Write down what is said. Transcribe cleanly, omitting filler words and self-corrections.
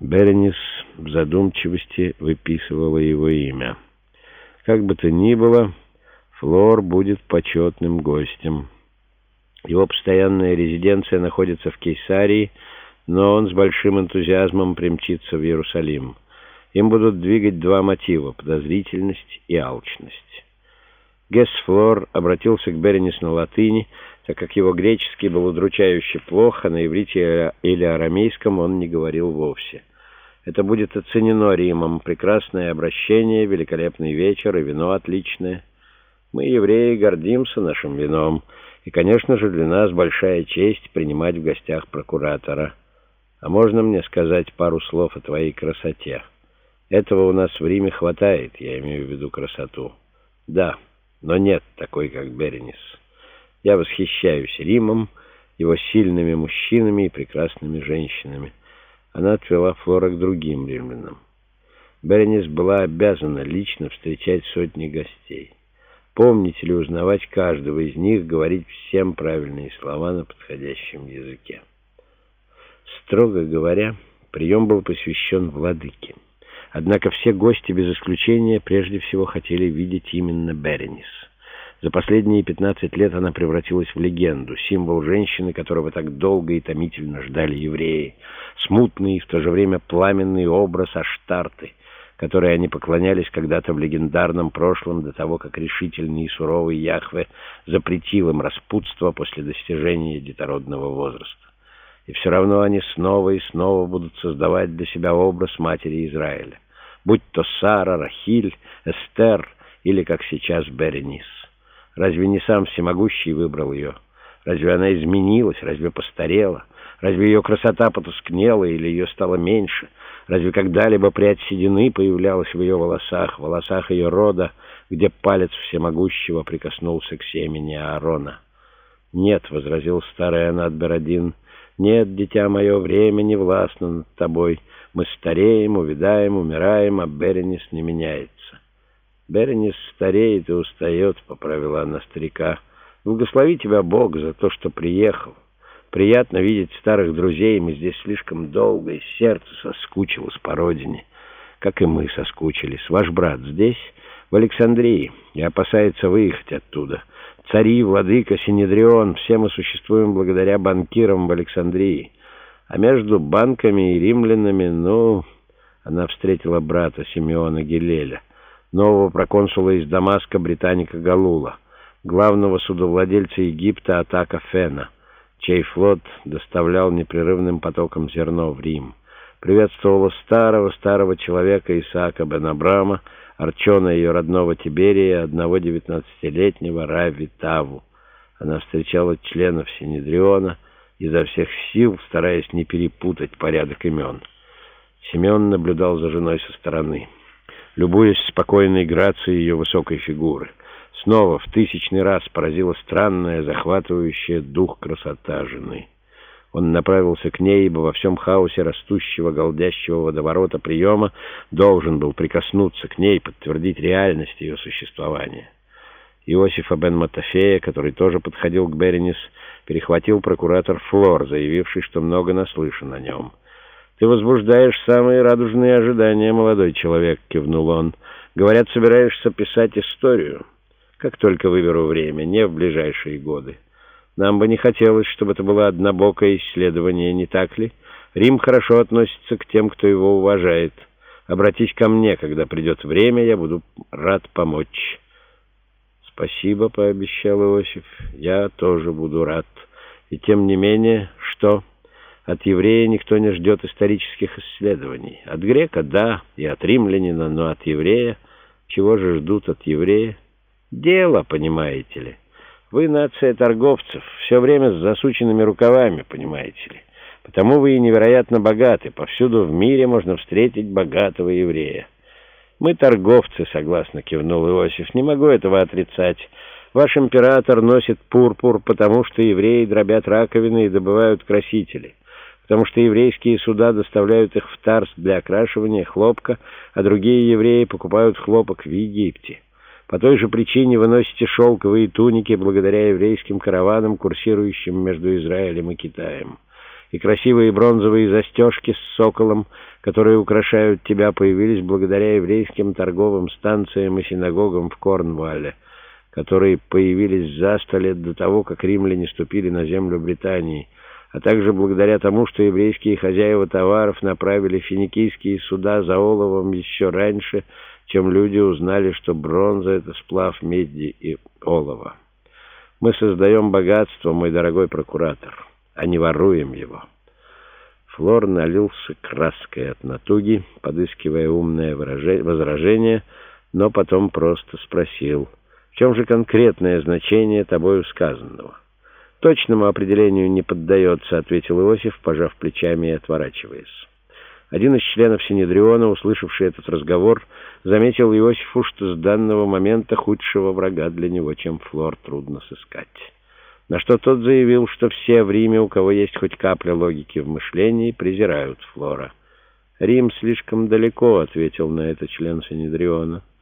Беренис в задумчивости выписывала его имя. Как бы то ни было, Флор будет почетным гостем. Его постоянная резиденция находится в Кейсарии, но он с большим энтузиазмом примчится в Иерусалим. Им будут двигать два мотива — подозрительность и алчность. Гесс Флор обратился к Беренис на латыни, так как его греческий был удручающе плох, а на иврите или арамейском он не говорил вовсе. Это будет оценено Римом. Прекрасное обращение, великолепный вечер и вино отличное. Мы, евреи, гордимся нашим вином, и, конечно же, для нас большая честь принимать в гостях прокуратора. А можно мне сказать пару слов о твоей красоте? Этого у нас в Риме хватает, я имею в виду красоту. Да, но нет такой, как Беренис. Я восхищаюсь Римом, его сильными мужчинами и прекрасными женщинами. Она отвела Флора к другим римлянам. Беренис была обязана лично встречать сотни гостей. Помнить или узнавать каждого из них, говорить всем правильные слова на подходящем языке. Строго говоря, прием был посвящен владыке. Однако все гости без исключения прежде всего хотели видеть именно Беренис. За последние 15 лет она превратилась в легенду, символ женщины, которого так долго и томительно ждали евреи, смутный и в то же время пламенный образ Аштарты, которой они поклонялись когда-то в легендарном прошлом, до того, как решительный и суровый Яхве запретил им распутство после достижения детородного возраста. И все равно они снова и снова будут создавать для себя образ матери Израиля, будь то Сара, Рахиль, Эстер или, как сейчас, Беренис. Разве не сам Всемогущий выбрал ее? Разве она изменилась? Разве постарела? Разве ее красота потускнела или ее стало меньше? Разве когда-либо прядь седины появлялась в ее волосах ее рода, где палец Всемогущего прикоснулся к семени Аарона? «Нет», — возразил старый Анат-Берадин, — «нет, дитя мое, время не властно над тобой. Мы стареем, увядаем, умираем, а Беренис не меняется». «Беренис стареет и устает», — поправила она старика. «Благослови тебя Бог за то, что приехал. Приятно видеть старых друзей, мы здесь слишком долго, и сердце соскучилось по родине. Как и мы соскучились. Ваш брат здесь, в Александрии, и опасается выехать оттуда. Цари, владыка, Синедрион, все мы существуем благодаря банкирам в Александрии. А между банками и римлянами, Она встретила брата Симеона Гилеля, нового проконсула из Дамаска Британика Галула, главного судовладельца Египта Атака Фена, чей флот доставлял непрерывным потоком зерно в Рим. Приветствовала старого человека Исаака бен Абрама, Арчона ее родного Тиберия, одного 19-летнего Рави Таву. Она встречала членов Синедриона, изо всех сил стараясь не перепутать порядок имен. Симеон наблюдал за женой со стороны, любуясь спокойной грацией ее высокой фигуры. Снова в 1000-й раз поразила странная, захватывающая дух красота жены. Он направился к ней, ибо во всем хаосе растущего, голдящего водоворота приема должен был прикоснуться к ней, подтвердить реальность ее существования. Иосифа бен Матафея, который тоже подходил к Беренис, перехватил прокуратор Флор, заявивший, что много наслышан о нем. «Ты возбуждаешь самые радужные ожидания, молодой человек», — кивнул он. «Говорят, собираешься писать историю. Как только выберу время, не в ближайшие годы. Нам бы не хотелось, чтобы это было однобокое исследование, не так ли? Рим хорошо относится к тем, кто его уважает. Обратись ко мне, когда придет время, я буду рад помочь». «Спасибо», — пообещал Иосиф, — «я тоже буду рад. И тем не менее, что? От еврея никто не ждет исторических исследований. От грека — да, и от римлянина, но от еврея? Чего же ждут от еврея? Дело, понимаете ли. Вы нация торговцев, все время с засученными рукавами, понимаете ли. Потому вы и невероятно богаты. Повсюду в мире можно встретить богатого еврея». «Мы торговцы», — согласно кивнул Иосиф. «Не могу этого отрицать. Ваш император носит пурпур, потому что евреи дробят раковины и добывают красители. Потому что еврейские суда доставляют их в Тарс для окрашивания хлопка, а другие евреи покупают хлопок в Египте. По той же причине вы носите шелковые туники благодаря еврейским караванам, курсирующим между Израилем и Китаем. и красивые бронзовые застежки с соколом, которые украшают тебя, появились благодаря еврейским торговым станциям и синагогам в Корнвалле, которые появились за 100 лет до того, как римляне ступили на землю Британии, а также благодаря тому, что еврейские хозяева товаров направили финикийские суда за оловом еще раньше, чем люди узнали, что бронза — это сплав меди и олова. Мы создаем богатство, мой дорогой прокуратор, а не воруем его». Флор налился краской от натуги, подыскивая умное возражение, но потом просто спросил: «В чем же конкретное значение тобою сказанного?» «Точному определению не поддается», — ответил Иосиф, пожав плечами и отворачиваясь. Один из членов Синедриона, услышавший этот разговор, заметил Иосифу, что с данного момента худшего врага для него, чем Флор, трудно сыскать. На что тот заявил, что все в Риме, у кого есть хоть капля логики в мышлении, презирают Флора. «Рим слишком далеко», — ответил на это член Синедриона.